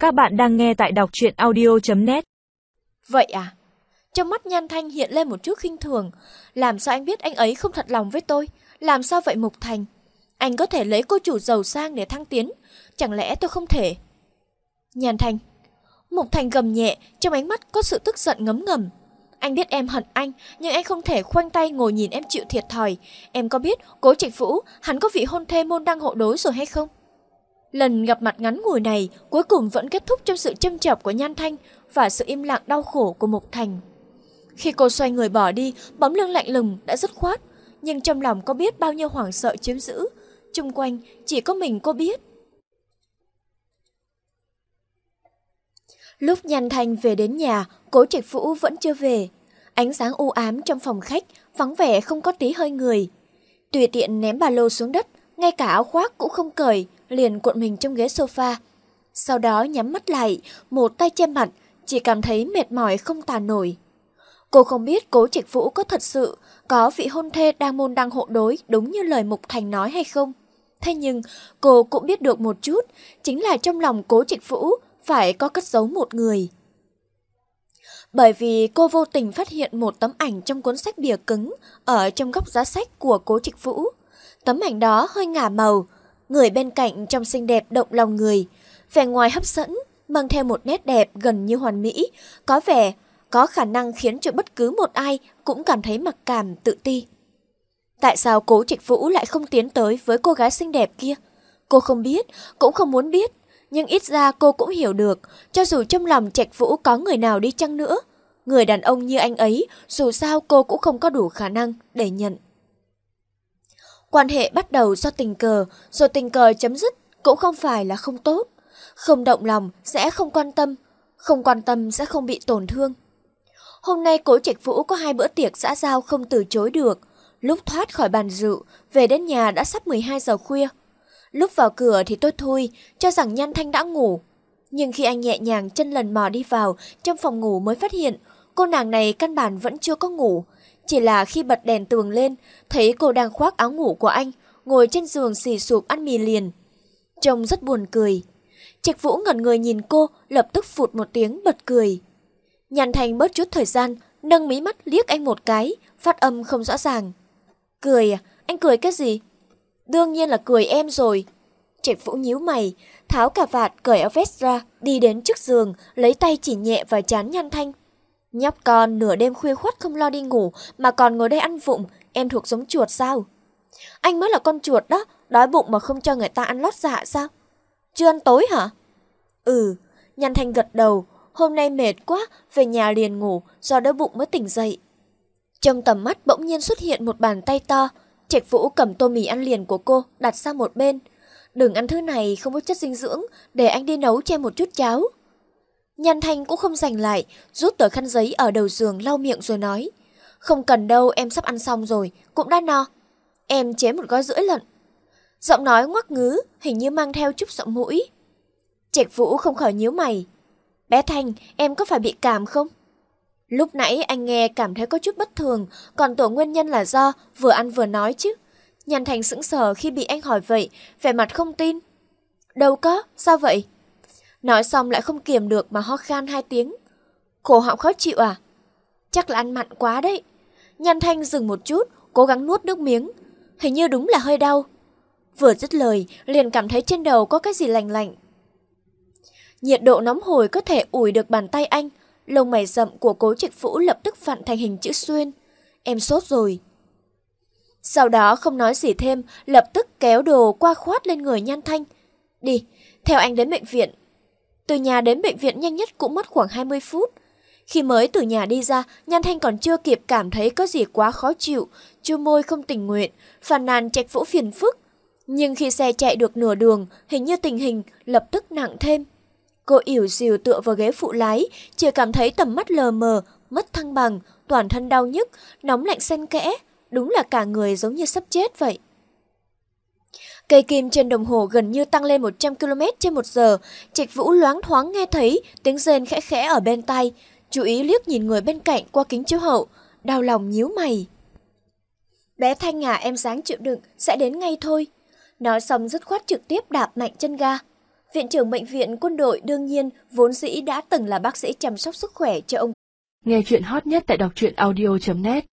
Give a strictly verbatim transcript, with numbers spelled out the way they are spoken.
Các bạn đang nghe tại đọc truyện audio chấm net. Vậy à? Trong mắt Nhan Thanh hiện lên một chút khinh thường. Làm sao anh biết anh ấy không thật lòng với tôi? Làm sao vậy Mục Thành? Anh có thể lấy cô chủ giàu sang để thăng tiến, chẳng lẽ tôi không thể? Nhan Thanh. Mục Thành gầm nhẹ, trong ánh mắt có sự tức giận ngấm ngầm. Anh biết em hận anh, nhưng anh không thể khoanh tay ngồi nhìn em chịu thiệt thòi. Em có biết Cố Trạch Vũ hắn có vị hôn thê môn đăng hộ đối rồi hay không? Lần gặp mặt ngắn ngủi này cuối cùng vẫn kết thúc trong sự châm chọc của Nhan Thanh và sự im lặng đau khổ của Mục Thành. Khi cô xoay người bỏ đi, bóng lưng lạnh lùng đã dứt khoát, nhưng trong lòng có biết bao nhiêu hoảng sợ chiếm giữ. Chung quanh chỉ có mình cô biết. Lúc Nhan Thanh về đến nhà, Cố Trạch Vũ vẫn chưa về. Ánh sáng u ám trong phòng khách, vắng vẻ không có tí hơi người. Tùy tiện ném ba lô xuống đất, ngay cả áo khoác cũng không cởi, liền cuộn mình trong ghế sofa. Sau đó nhắm mắt lại, một tay che mặt, chỉ cảm thấy mệt mỏi không tả nổi. Cô không biết Cố Trạch Vũ có thật sự có vị hôn thê đang môn đăng hộ đối đúng như lời Mục Thành nói hay không. Thế nhưng cô cũng biết được một chút, chính là trong lòng Cố Trạch Vũ phải có cất giấu một người. Bởi vì cô vô tình phát hiện một tấm ảnh trong cuốn sách bìa cứng ở trong góc giá sách của Cố Trạch Vũ. Tấm ảnh đó hơi ngả màu, người bên cạnh trông xinh đẹp động lòng người, vẻ ngoài hấp dẫn, mang theo một nét đẹp gần như hoàn mỹ, có vẻ có khả năng khiến cho bất cứ một ai cũng cảm thấy mặc cảm tự ti. Tại sao Cố Trạch Vũ lại không tiến tới với cô gái xinh đẹp kia? Cô không biết, cũng không muốn biết, nhưng ít ra cô cũng hiểu được, cho dù trong lòng Trạch Vũ có người nào đi chăng nữa, người đàn ông như anh ấy, dù sao cô cũng không có đủ khả năng để nhận. Quan hệ bắt đầu do tình cờ, rồi tình cờ chấm dứt cũng không phải là không tốt. Không động lòng sẽ không quan tâm, không quan tâm sẽ không bị tổn thương. Hôm nay Cố Trạch Vũ có hai bữa tiệc xã giao không từ chối được. Lúc thoát khỏi bàn rượu, về đến nhà đã sắp mười hai giờ khuya. Lúc vào cửa thì tôi thui, cho rằng Nhan Thanh đã ngủ. Nhưng khi anh nhẹ nhàng chân lần mò đi vào, trong phòng ngủ mới phát hiện, cô nàng này căn bản vẫn chưa có ngủ. Chỉ là khi bật đèn tường lên, thấy cô đang khoác áo ngủ của anh, ngồi trên giường xì sụp ăn mì liền. Trông rất buồn cười. Trạch Vũ ngẩn người nhìn cô, lập tức phụt một tiếng bật cười. Nhan Thanh bớt chút thời gian, nâng mí mắt liếc anh một cái, phát âm không rõ ràng. Cười à? Anh cười cái gì? Đương nhiên là cười em rồi. Trạch Vũ nhíu mày, tháo cà vạt cởi áo vest ra, đi đến trước giường, lấy tay chỉ nhẹ vào trán Nhan Thanh. Nhóc con nửa đêm khuya khoắt không lo đi ngủ mà còn ngồi đây ăn vụng, em thuộc giống chuột sao? Anh mới là con chuột đó, đói bụng mà không cho người ta ăn lót dạ sao? Chưa ăn tối hả? Ừ, Nhan Thanh gật đầu, hôm nay mệt quá, về nhà liền ngủ, do đói bụng mới tỉnh dậy. Trong tầm mắt bỗng nhiên xuất hiện một bàn tay to, Trạch Vũ cầm tô mì ăn liền của cô, đặt sang một bên. Đừng ăn thứ này, không có chất dinh dưỡng, để anh đi nấu cho em một chút cháo. Nhan Thanh cũng không giành lại, rút tờ khăn giấy ở đầu giường lau miệng rồi nói. Không cần đâu, em sắp ăn xong rồi, cũng đã no. Em chế một gói rưỡi lận. Giọng nói ngoắc ngứ, hình như mang theo chút giọng mũi. Trạch Vũ không khỏi nhíu mày. Bé Thanh, em có phải bị cảm không? Lúc nãy anh nghe cảm thấy có chút bất thường, còn tưởng nguyên nhân là do vừa ăn vừa nói chứ. Nhan Thanh sững sờ khi bị anh hỏi vậy, vẻ mặt không tin. Đâu có, sao vậy? Nói xong lại không kiềm được mà ho khan hai tiếng. Cổ họng khó chịu à? Chắc là ăn mặn quá đấy. Nhan Thanh dừng một chút, cố gắng nuốt nước miếng. Hình như đúng là hơi đau. Vừa dứt lời, liền cảm thấy trên đầu có cái gì lành lạnh. Nhiệt độ nóng hổi có thể ủi được bàn tay anh. Lông mày rậm của Cố Trạch Vũ lập tức vặn thành hình chữ xuyên. Em sốt rồi. Sau đó không nói gì thêm, lập tức kéo đồ qua khoát lên người Nhan Thanh. Đi, theo anh đến bệnh viện. Từ nhà đến bệnh viện nhanh nhất cũng mất khoảng hai mươi phút. Khi mới từ nhà đi ra, Nhan Thanh còn chưa kịp cảm thấy có gì quá khó chịu, chu môi không tình nguyện, phàn nàn Trạch Vũ phiền phức. Nhưng khi xe chạy được nửa đường, hình như tình hình lập tức nặng thêm. Cô ỉu xìu tựa vào ghế phụ lái, chỉ cảm thấy tầm mắt lờ mờ, mất thăng bằng, toàn thân đau nhức, nóng lạnh xen kẽ, đúng là cả người giống như sắp chết vậy. Cây kim trên đồng hồ gần như tăng lên một trăm ki lô mét trên một giờ, Trạch Vũ loáng thoáng nghe thấy tiếng rên khẽ khẽ ở bên tai, chú ý liếc nhìn người bên cạnh qua kính chiếu hậu, đau lòng nhíu mày. Bé Thanh à, em ráng chịu đựng, sẽ đến ngay thôi. Nói xong dứt khoát trực tiếp đạp mạnh chân ga. Viện trưởng bệnh viện quân đội đương nhiên vốn dĩ đã từng là bác sĩ chăm sóc sức khỏe cho ông. Nghe chuyện hot nhất tại đọc truyện audio chấm net